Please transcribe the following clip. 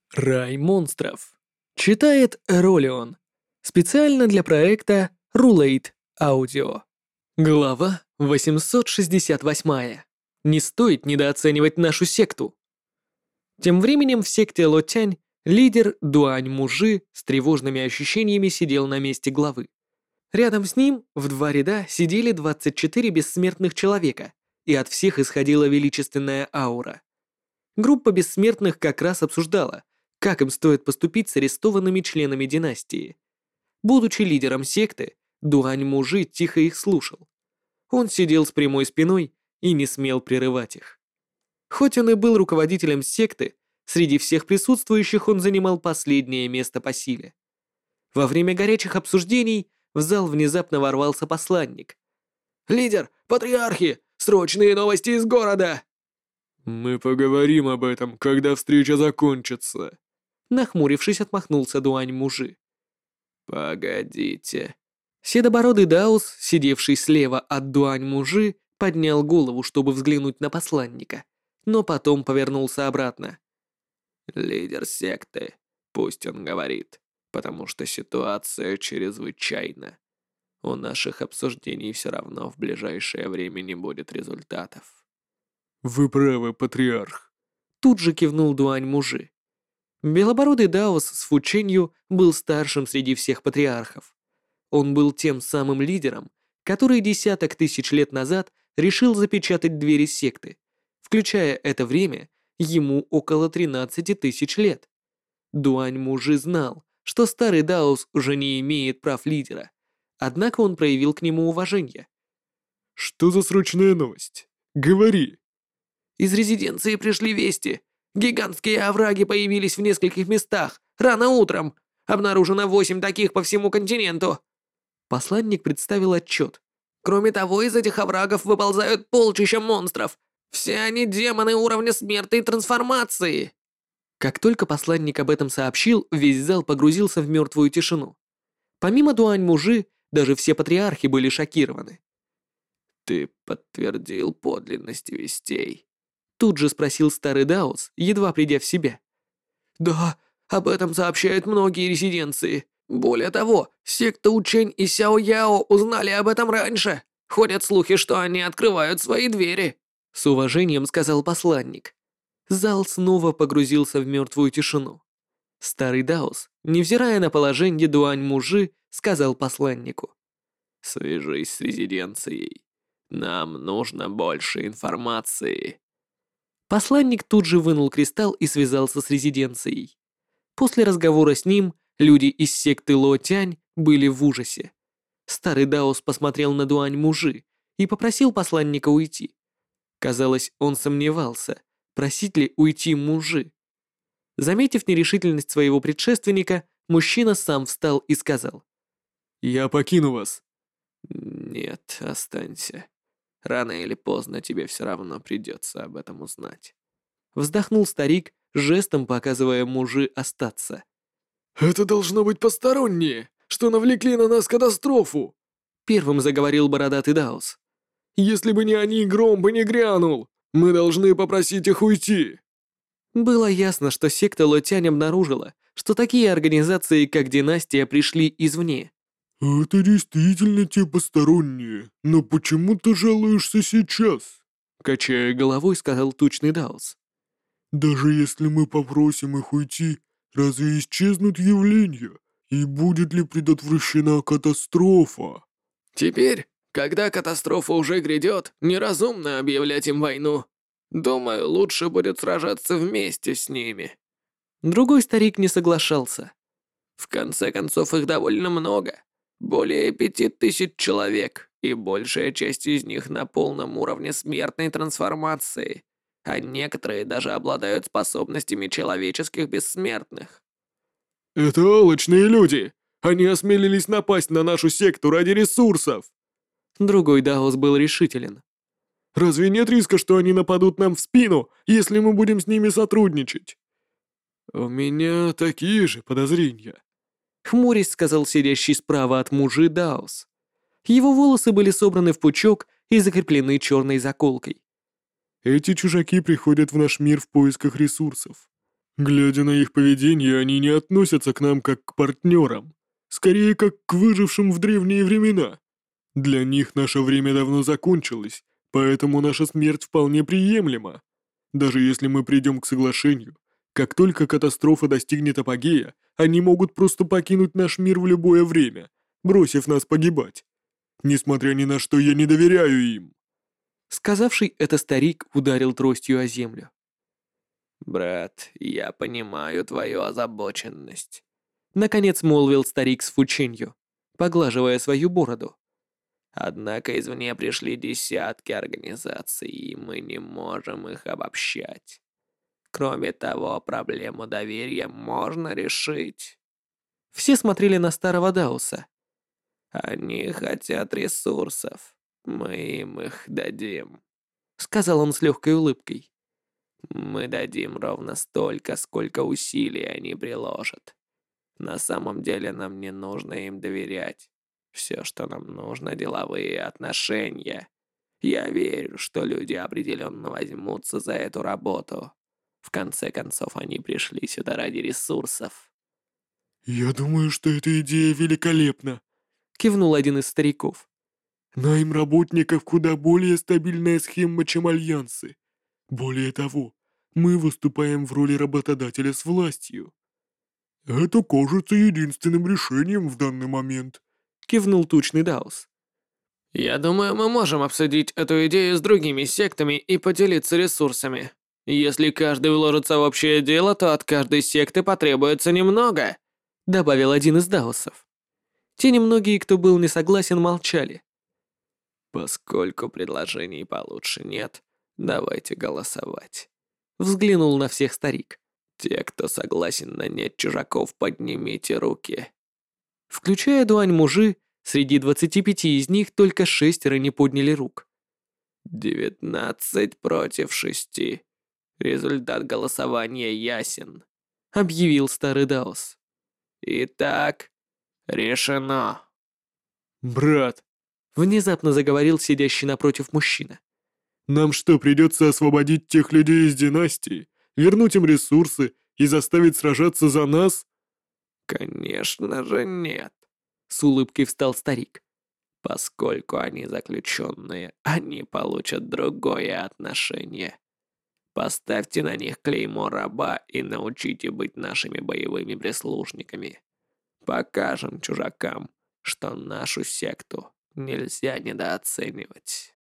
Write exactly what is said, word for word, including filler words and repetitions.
Рай монстров. Читает Ролион. Специально для проекта Rulate Audio. Глава восемьсот шестьдесят восемь. Не стоит недооценивать нашу секту. Тем временем в секте Лотянь лидер Дуань Мужи с тревожными ощущениями сидел на месте главы. Рядом с ним в два ряда сидели двадцать четыре бессмертных человека, и от всех исходила величественная аура. Группа бессмертных как раз обсуждала, как им стоит поступить с арестованными членами династии. Будучи лидером секты, Дуань Мужи тихо их слушал. Он сидел с прямой спиной и не смел прерывать их. Хоть он и был руководителем секты, среди всех присутствующих он занимал последнее место по силе. Во время горячих обсуждений в зал внезапно ворвался посланник. «Лидер, патриархи, срочные новости из города!» «Мы поговорим об этом, когда встреча закончится», — нахмурившись, отмахнулся Дуань Мужи. «Погодите». Седобородый Даус, сидевший слева от Дуань Мужи, поднял голову, чтобы взглянуть на посланника, но потом повернулся обратно. «Лидер секты, пусть он говорит, потому что ситуация чрезвычайна. У наших обсуждений все равно в ближайшее время не будет результатов». «Вы правы, патриарх», — тут же кивнул Дуань Мужи. Белобородый Даос с Фученью был старшим среди всех патриархов. Он был тем самым лидером, который десяток тысяч лет назад решил запечатать двери секты. Включая это время, ему около тринадцати тысяч лет. Дуань Мужи знал, что старый Даос уже не имеет прав лидера, однако он проявил к нему уважение. «Что за срочная новость? Говори!» «Из резиденции пришли вести. Гигантские овраги появились в нескольких местах. Рано утром. Обнаружено восемь таких по всему континенту». Посланник представил отчет. «Кроме того, из этих оврагов выползают полчища монстров. Все они демоны уровня смерти и трансформации». Как только посланник об этом сообщил, весь зал погрузился в мертвую тишину. Помимо Дуань Мужи, даже все патриархи были шокированы. «Ты подтвердил подлинность вестей?» Тут же спросил старый Даос, едва придя в себя. «Да, об этом сообщают многие резиденции. Более того, секта Учень и Сяо Яо узнали об этом раньше. Ходят слухи, что они открывают свои двери», — с уважением сказал посланник. Зал снова погрузился в мертвую тишину. Старый Даос, невзирая на положение Дуань Мужи, сказал посланнику. «Свяжись с резиденцией. Нам нужно больше информации». Посланник тут же вынул кристалл и связался с резиденцией. После разговора с ним люди из секты Ло Тянь были в ужасе. Старый Даос посмотрел на Дуань Мужи и попросил посланника уйти. Казалось, он сомневался, просить ли уйти Мужи. Заметив нерешительность своего предшественника, мужчина сам встал и сказал. «Я покину вас». «Нет, останься. Рано или поздно тебе все равно придется об этом узнать». Вздохнул старик, жестом показывая Мужи остаться. «Это должно быть посторонние, что навлекли на нас катастрофу!» Первым заговорил бородатый Даос. «Если бы не они, гром бы не грянул! Мы должны попросить их уйти!» Было ясно, что секта Лотянь обнаружила, что такие организации, как Династия, пришли извне. «Это действительно те посторонние, но почему ты жалуешься сейчас?» Качая головой, сказал тучный Даос. «Даже если мы попросим их уйти, разве исчезнут явления? И будет ли предотвращена катастрофа?» «Теперь, когда катастрофа уже грядет, неразумно объявлять им войну. Думаю, лучше будет сражаться вместе с ними». Другой старик не соглашался. «В конце концов, их довольно много. Более пяти тысяч человек, и большая часть из них на полном уровне смертной трансформации, а некоторые даже обладают способностями человеческих бессмертных». «Это алчные люди! Они осмелились напасть на нашу секту ради ресурсов!» Другой Даос был решителен. «Разве нет риска, что они нападут нам в спину, если мы будем с ними сотрудничать?» «У меня такие же подозрения», — хмурясь сказал сидящий справа от Мужи Даос. Его волосы были собраны в пучок и закреплены черной заколкой. «Эти чужаки приходят в наш мир в поисках ресурсов. Глядя на их поведение, они не относятся к нам как к партнерам, скорее как к выжившим в древние времена. Для них наше время давно закончилось, поэтому наша смерть вполне приемлема. Даже если мы придем к соглашению, как только катастрофа достигнет апогея, они могут просто покинуть наш мир в любое время, бросив нас погибать. Несмотря ни на что, я не доверяю им. Сказавший это старик ударил тростью о землю. «Брат, я понимаю твою озабоченность». Наконец молвил старик с фученью, поглаживая свою бороду. Однако извне пришли десятки организаций, и мы не можем их обобщать. Кроме того, проблему доверия можно решить. Все смотрели на старого Дауса. Они хотят ресурсов. Мы им их дадим. Сказал он с легкой улыбкой. Мы дадим ровно столько, сколько усилий они приложат. На самом деле нам не нужно им доверять. Все, что нам нужно, деловые отношения. Я верю, что люди определенно возьмутся за эту работу. В конце концов, они пришли сюда ради ресурсов. «Я думаю, что эта идея великолепна», — кивнул один из стариков. «Найм работников куда более стабильная схема, чем альянсы. Более того, мы выступаем в роли работодателя с властью. Это кажется единственным решением в данный момент», — кивнул тучный Даус. «Я думаю, мы можем обсудить эту идею с другими сектами и поделиться ресурсами. Если каждый вложится в общее дело, то от каждой секты потребуется немного», — добавил один из Даусов. Те немногие, кто был не согласен, молчали. «Поскольку предложений получше нет, давайте голосовать», — взглянул на всех старик. «Те, кто согласен нанять чужаков, поднимите руки». Включая Дуань-мужи, среди двадцати пяти из них только шестеро не подняли рук. «Девятнадцать против шести. Результат голосования ясен», — объявил старый Даус. «Итак, решено». «Брат», — внезапно заговорил сидящий напротив мужчина. «нам что, придется освободить тех людей из династии, вернуть им ресурсы и заставить сражаться за нас?» «Конечно же нет», — с улыбкой встал старик. «Поскольку они заключенные, они получат другое отношение. Поставьте на них клеймо раба и научите быть нашими боевыми прислужниками. Покажем чужакам, что нашу секту нельзя недооценивать».